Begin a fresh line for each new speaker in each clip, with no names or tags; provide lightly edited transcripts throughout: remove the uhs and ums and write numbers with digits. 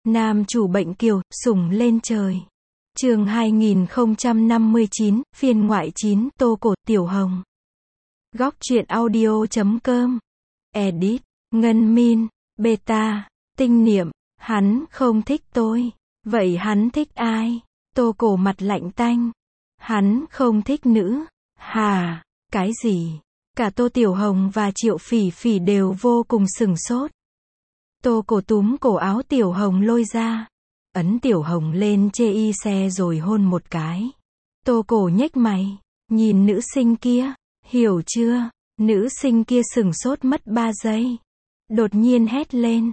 Nam chủ bệnh kiều, sủng lên trời. Chương 2059, phiên ngoại 9, Tô Cổ, Tiểu Hồng. Góc truyện audio.com. Edit, Ngân Min, Beta, Tinh Niệm, hắn không thích tôi. Vậy hắn thích ai? Tô Cổ mặt lạnh tanh. Hắn không thích nữ. Hà, cái gì? Cả Tô Tiểu Hồng và Triệu Phỉ Phỉ đều vô cùng sửng sốt. Tô Cổ túm cổ áo Tiểu Hồng lôi ra. Ấn Tiểu Hồng lên chê y xe rồi hôn một cái. Tô Cổ nhếch mày. Nhìn nữ sinh kia. Hiểu chưa? Nữ sinh kia sửng sốt mất 3 giây. Đột nhiên hét lên.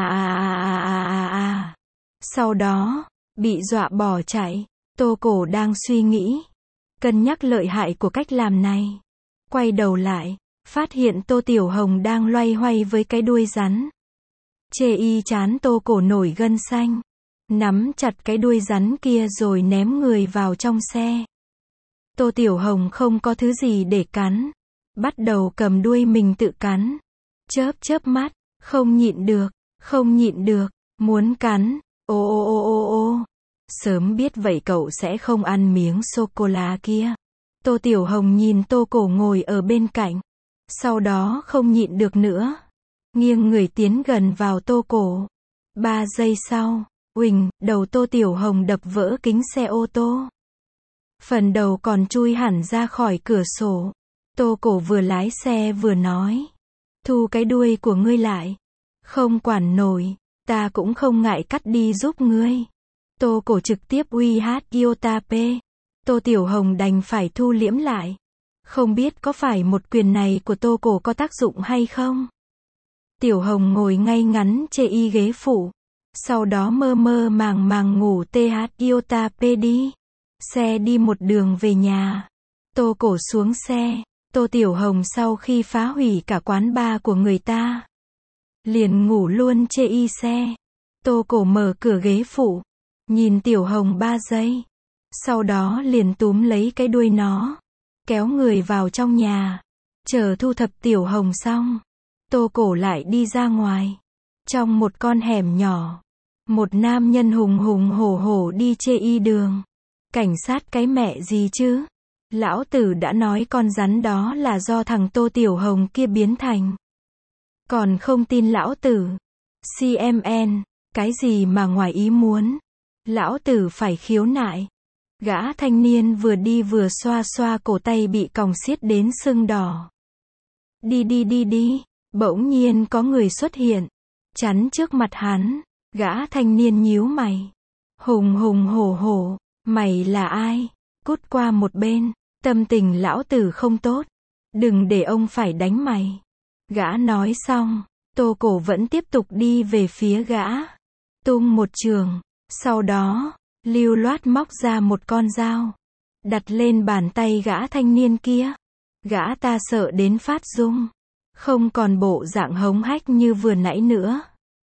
Sau đó, bị dọa bỏ chạy. Tô Cổ đang suy nghĩ. Cân nhắc lợi hại của cách làm này. Quay đầu lại. Phát hiện Tô Tiểu Hồng đang loay hoay với cái đuôi rắn. Chê y chán Tô Cổ nổi gân xanh. Nắm chặt cái đuôi rắn kia rồi ném người vào trong xe. Tô Tiểu Hồng không có thứ gì để cắn. Bắt đầu cầm đuôi mình tự cắn. Chớp mắt, không nhịn được, muốn cắn. Ô. Sớm biết vậy cậu sẽ không ăn miếng sô-cô-la kia. Tô Tiểu Hồng nhìn Tô Cổ ngồi ở bên cạnh. Sau đó không nhịn được nữa. Nghiêng người tiến gần vào Tô Cổ. 3 giây sau, uỳnh, đầu Tô Tiểu Hồng đập vỡ kính xe ô tô. Phần đầu còn chui hẳn ra khỏi cửa sổ. Tô Cổ vừa lái xe vừa nói. Thu cái đuôi của ngươi lại. Không quản nổi, ta cũng không ngại cắt đi giúp ngươi. Tô Cổ trực tiếp uy hát Yotape. Tô Tiểu Hồng đành phải thu liễm lại. Không biết có phải một quyền này của Tô Cổ có tác dụng hay không? Tiểu Hồng ngồi ngay ngắn chê y ghế phụ. Sau đó mơ màng ngủ TH Yotape đi. Xe đi một đường về nhà. Tô Cổ xuống xe. Tô Tiểu Hồng sau khi phá hủy cả quán bar của người ta, liền ngủ luôn chê y xe. Tô Cổ mở cửa ghế phụ. Nhìn Tiểu Hồng 3 giây. Sau đó liền túm lấy cái đuôi nó. Kéo người vào trong nhà. Chờ thu thập Tiểu Hồng xong. Tô Cổ lại đi ra ngoài. Trong một con hẻm nhỏ. Một nam nhân hùng hổ đi chê y đường. Cảnh sát cái mẹ gì chứ? Lão tử đã nói con rắn đó là do thằng Tô Tiểu Hồng kia biến thành. Còn không tin lão tử. CMN, cái gì mà ngoài ý muốn. Lão tử phải khiếu nại. Gã thanh niên vừa đi vừa xoa cổ tay bị còng xiết đến sưng đỏ. Đi. Bỗng nhiên có người xuất hiện. Chắn trước mặt hắn. Gã thanh niên nhíu mày. Hùng hổ. Mày là ai? Cút qua một bên. Tâm tình lão tử không tốt. Đừng để ông phải đánh mày. Gã nói xong. Tô Cổ vẫn tiếp tục đi về phía gã. Tung một trường. Sau đó, lưu loát móc ra một con dao. Đặt lên bàn tay gã thanh niên kia. Gã ta sợ đến phát run. Không còn bộ dạng hống hách như vừa nãy nữa.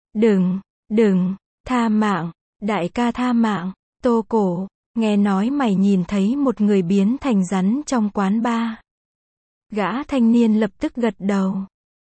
Đừng, tha mạng, đại ca tha mạng. Tô Cổ, nghe nói mày nhìn thấy một người biến thành rắn trong quán bar. Gã thanh niên lập tức gật đầu.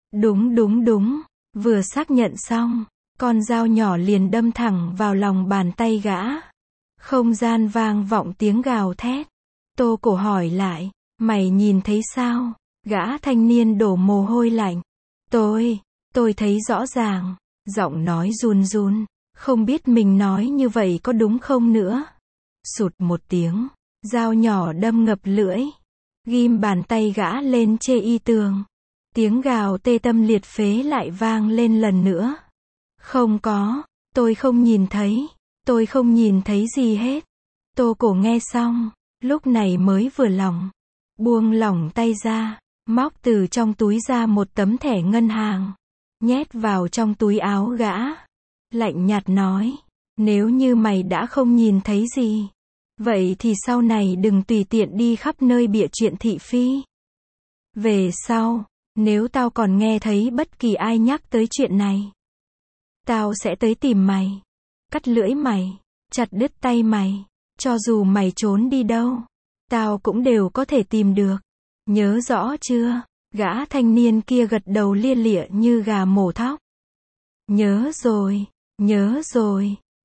Đúng. Vừa xác nhận xong, con dao nhỏ liền đâm thẳng vào lòng bàn tay gã. Không gian vang vọng tiếng gào thét. Tô Cổ hỏi lại, mày nhìn thấy sao? Gã thanh niên đổ mồ hôi lạnh. Tôi thấy rõ ràng. Giọng nói run, không biết mình nói như vậy có đúng không nữa. Sụt một tiếng, dao nhỏ đâm ngập lưỡi. Ghim bàn tay gã lên chê y tường. Tiếng gào tê tâm liệt phế lại vang lên lần nữa. Không có, tôi không nhìn thấy gì hết. Tô Cổ nghe xong, lúc này mới vừa lòng. Buông lỏng tay ra, móc từ trong túi ra một tấm thẻ ngân hàng. Nhét vào trong túi áo gã. Lạnh nhạt nói, nếu như mày đã không nhìn thấy gì, vậy thì sau này đừng tùy tiện đi khắp nơi bịa chuyện thị phi. Về sau, nếu tao còn nghe thấy bất kỳ ai nhắc tới chuyện này, tao sẽ tới tìm mày, cắt lưỡi mày, chặt đứt tay mày, cho dù mày trốn đi đâu, tao cũng đều có thể tìm được. Nhớ rõ chưa? Gã thanh niên kia gật đầu lia lịa như gà mổ thóc. Nhớ rồi.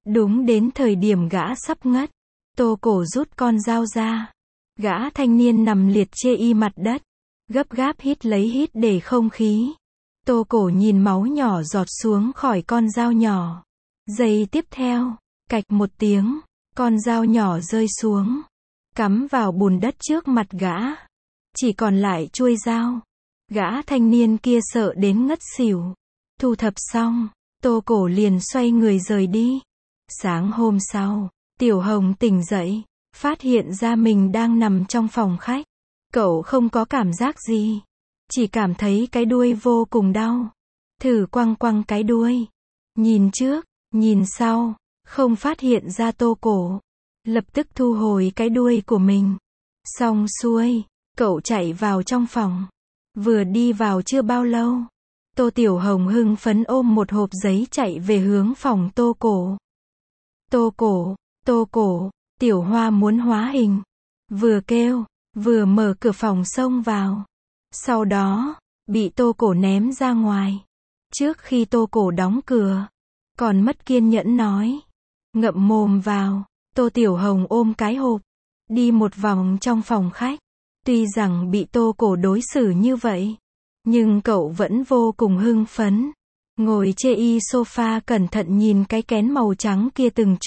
Đúng đến thời điểm gã sắp ngất, Tô Cổ rút con dao ra. Gã thanh niên nằm liệt chê y mặt đất, gấp gáp hít lấy hít để không khí. Tô Cổ nhìn máu nhỏ giọt xuống khỏi con dao nhỏ. Giây tiếp theo, cạch một tiếng, con dao nhỏ rơi xuống, cắm vào bùn đất trước mặt gã. Chỉ còn lại chuôi dao. Gã thanh niên kia sợ đến ngất xỉu. Thu thập xong, Tô Cổ liền xoay người rời đi. Sáng hôm sau, Tiểu Hồng tỉnh dậy, phát hiện ra mình đang nằm trong phòng khách. Cậu không có cảm giác gì, chỉ cảm thấy cái đuôi vô cùng đau. Thử quăng quăng cái đuôi. Nhìn trước, nhìn sau, không phát hiện ra Tô Cổ. Lập tức thu hồi cái đuôi của mình. Xong xuôi, cậu chạy vào trong phòng. Vừa đi vào chưa bao lâu, Tô Tiểu Hồng hưng phấn ôm một hộp giấy chạy về hướng phòng Tô Cổ. Tô Cổ, Tô Cổ, Tiểu Hoa muốn hóa hình. Vừa kêu, vừa mở cửa phòng xông vào. Sau đó, bị Tô Cổ ném ra ngoài. Trước khi Tô Cổ đóng cửa, còn mất kiên nhẫn nói. Ngậm mồm vào. Tô Tiểu Hồng ôm cái hộp, đi một vòng trong phòng khách. Tuy rằng bị Tô Cổ đối xử như vậy, nhưng cậu vẫn vô cùng hưng phấn. Ngồi chê y sofa cẩn thận nhìn cái kén màu trắng kia từng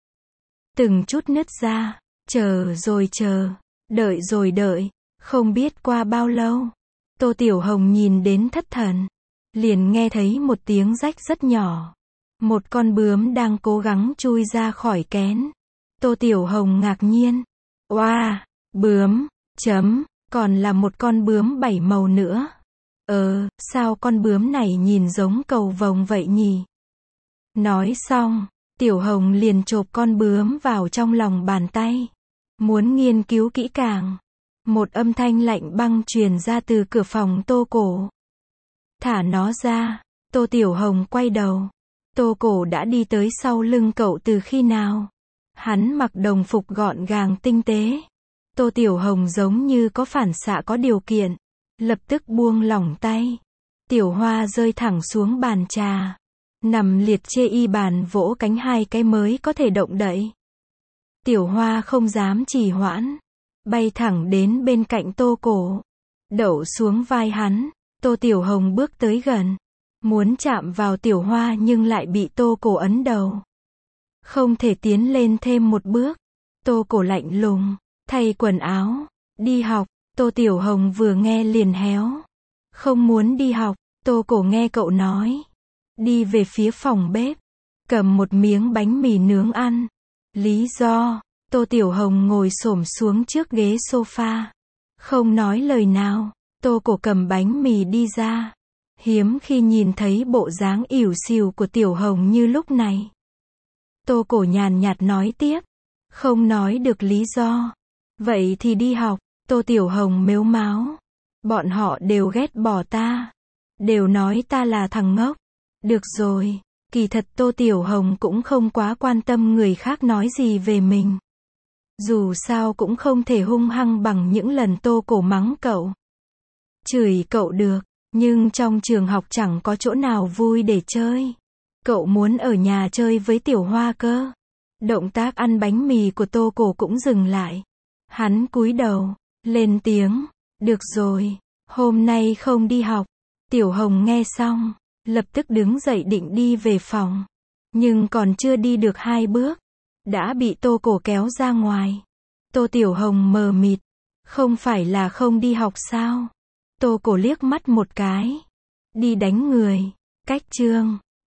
chút nứt ra. Chờ rồi chờ, đợi rồi đợi, không biết qua bao lâu. Tô Tiểu Hồng nhìn đến thất thần, liền nghe thấy một tiếng rách rất nhỏ. Một con bướm đang cố gắng chui ra khỏi kén. Tô Tiểu Hồng ngạc nhiên. Oa, bướm, còn là một con bướm 7 màu nữa. Sao con bướm này nhìn giống cầu vồng vậy nhỉ? Nói xong, Tiểu Hồng liền chộp con bướm vào trong lòng bàn tay. Muốn nghiên cứu kỹ càng. Một âm thanh lạnh băng truyền ra từ cửa phòng Tô Cổ. Thả nó ra. Tô Tiểu Hồng quay đầu. Tô Cổ đã đi tới sau lưng cậu từ khi nào? Hắn mặc đồng phục gọn gàng tinh tế. Tô Tiểu Hồng giống như có phản xạ có điều kiện, lập tức buông lỏng tay. Tiểu Hoa rơi thẳng xuống bàn trà, nằm liệt chê y bàn vỗ cánh 2 cái mới có thể động đậy. Tiểu Hoa không dám trì hoãn, bay thẳng đến bên cạnh Tô Cổ, đậu xuống vai hắn. Tô Tiểu Hồng bước tới gần, muốn chạm vào Tiểu Hoa nhưng lại bị Tô Cổ ấn đầu. Không thể tiến lên thêm một bước. Tô Cổ lạnh lùng, thay quần áo, đi học. Tô Tiểu Hồng vừa nghe liền héo. Không muốn đi học. Tô Cổ nghe cậu nói, đi về phía phòng bếp, cầm một miếng bánh mì nướng ăn. Lý do? Tô Tiểu Hồng ngồi xổm xuống trước ghế sofa, không nói lời nào. Tô Cổ cầm bánh mì đi ra. Hiếm khi nhìn thấy bộ dáng ỉu xìu của Tiểu Hồng như lúc này. Tô Cổ nhàn nhạt nói tiếp, không nói được lý do. Vậy thì đi học. Tô Tiểu Hồng mếu máo. Bọn họ đều ghét bỏ ta, đều nói ta là thằng ngốc. Được rồi, kỳ thật Tô Tiểu Hồng cũng không quá quan tâm người khác nói gì về mình. Dù sao cũng không thể hung hăng bằng những lần Tô Cổ mắng cậu. Chửi cậu được, nhưng trong trường học chẳng có chỗ nào vui để chơi. Cậu muốn ở nhà chơi với Tiểu Hoa cơ. Động tác ăn bánh mì của Tô Cổ cũng dừng lại. Hắn cúi đầu, lên tiếng, được rồi, hôm nay không đi học. Tiểu Hồng nghe xong, lập tức đứng dậy định đi về phòng. Nhưng còn chưa đi được 2 bước, đã bị Tô Cổ kéo ra ngoài. Tô Tiểu Hồng mờ mịt, không phải là không đi học sao? Tô Cổ liếc mắt một cái, đi đánh người. Cách chương